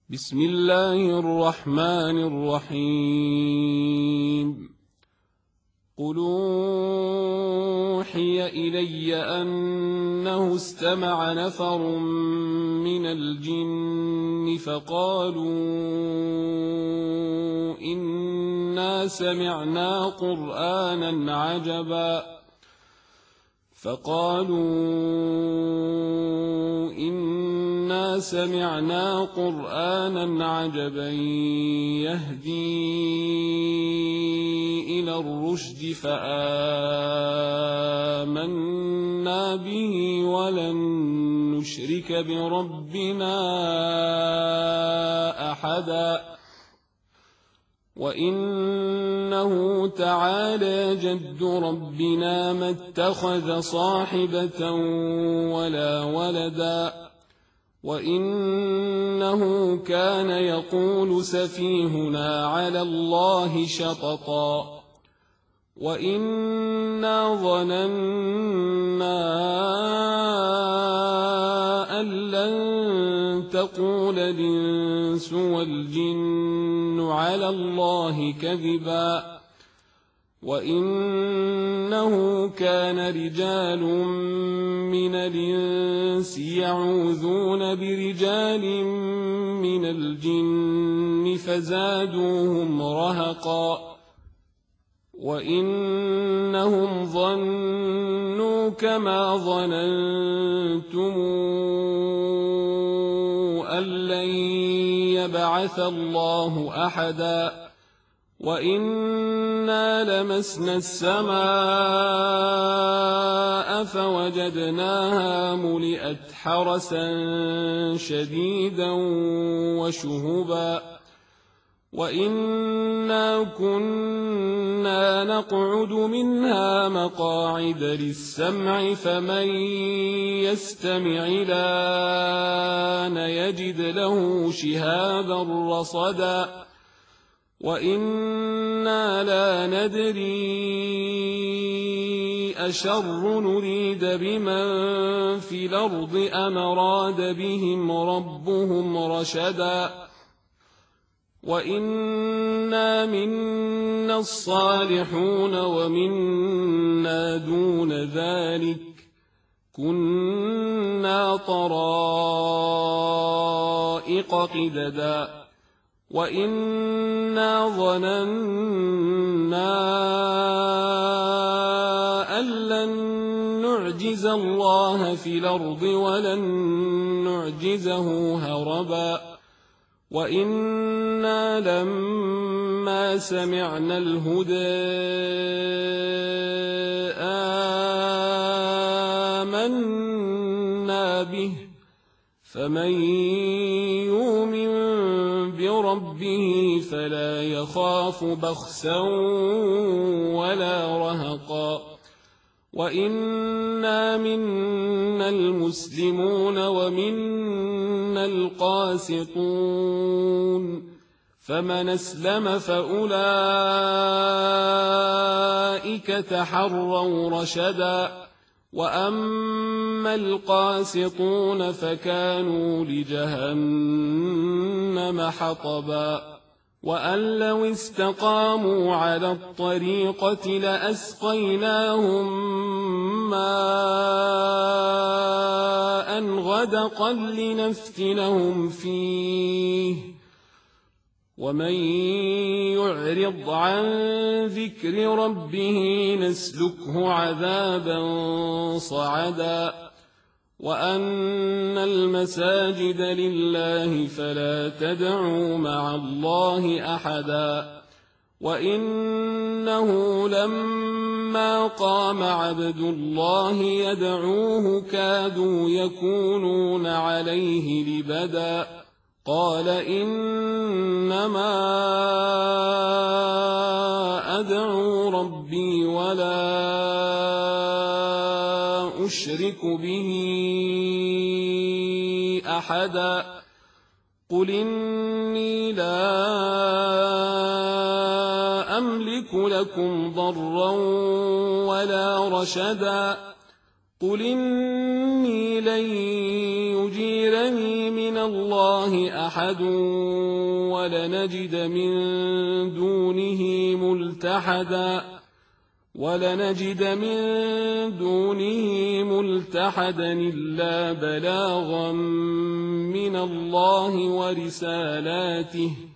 بسم الله الرحمن الرحيم. قل أوحي إلي أنه استمع نفر من الجن فقالوا إنا سمعنا قرآنا عجبا يهدي إلى الرشد فآمنا به ولن نشرك بربنا أحدا وإنه تعالى جد ربنا ما اتخذ صاحبة ولا ولدا وإنه كان يقول سفيهنا على الله شططا وإنا ظننا أن لن تقول الإنس والجن على الله كذبا وإنه كان رجال من الإنس يعوذون برجال من الجن فزادوهم رهقا وإنهم ظنوا كما ظننتم أن لن يبعث الله أحدا وإنا لمسنا السماء فوجدناها ملئت حرسا شديدا وشهبا وإنا كنا نقعد منها مقاعد للسمع فمن يستمع الآن يجد له شهابا رصدا وإنا لا ندري أشر نريد بمن في الأرض أم أراد بهم ربهم رشدا وإنا منا الصالحون ومنا دون ذلك كنا طرائق قددا وإنا ظننا أن لن نعجز الله في الأرض ولن نعجزه هربا وإنا لما سمعنا الهدى آمنا به فمن يؤمن بربه فلا يخاف بخسا ولا رهقا وإنا منا المسلمون ومنا القاسطون فمن أسلم فأولئك تحروا رشدا وأما القاسطون فكانوا لجهنم حطبا وأن لو استقاموا على الطريقة لأسقيناهم ماء غدقا لنفتنهم فيه ومن يعرض عن ذكر ربه نسلكه عذابا صعدا وأن المساجد لله فلا تدعوا مع الله أحدا وإنه لما قام عبد الله يدعوه كادوا يكونون عليه لبدا قال إنما أدعو ربي ولا أشرك به أحدا قل إني لا أملك لكم ضرا ولا رشدا قل إني لن يجيرني من الله أحد ولنجد من دونه ملتحدا إلا بلاغا من الله ورسالاته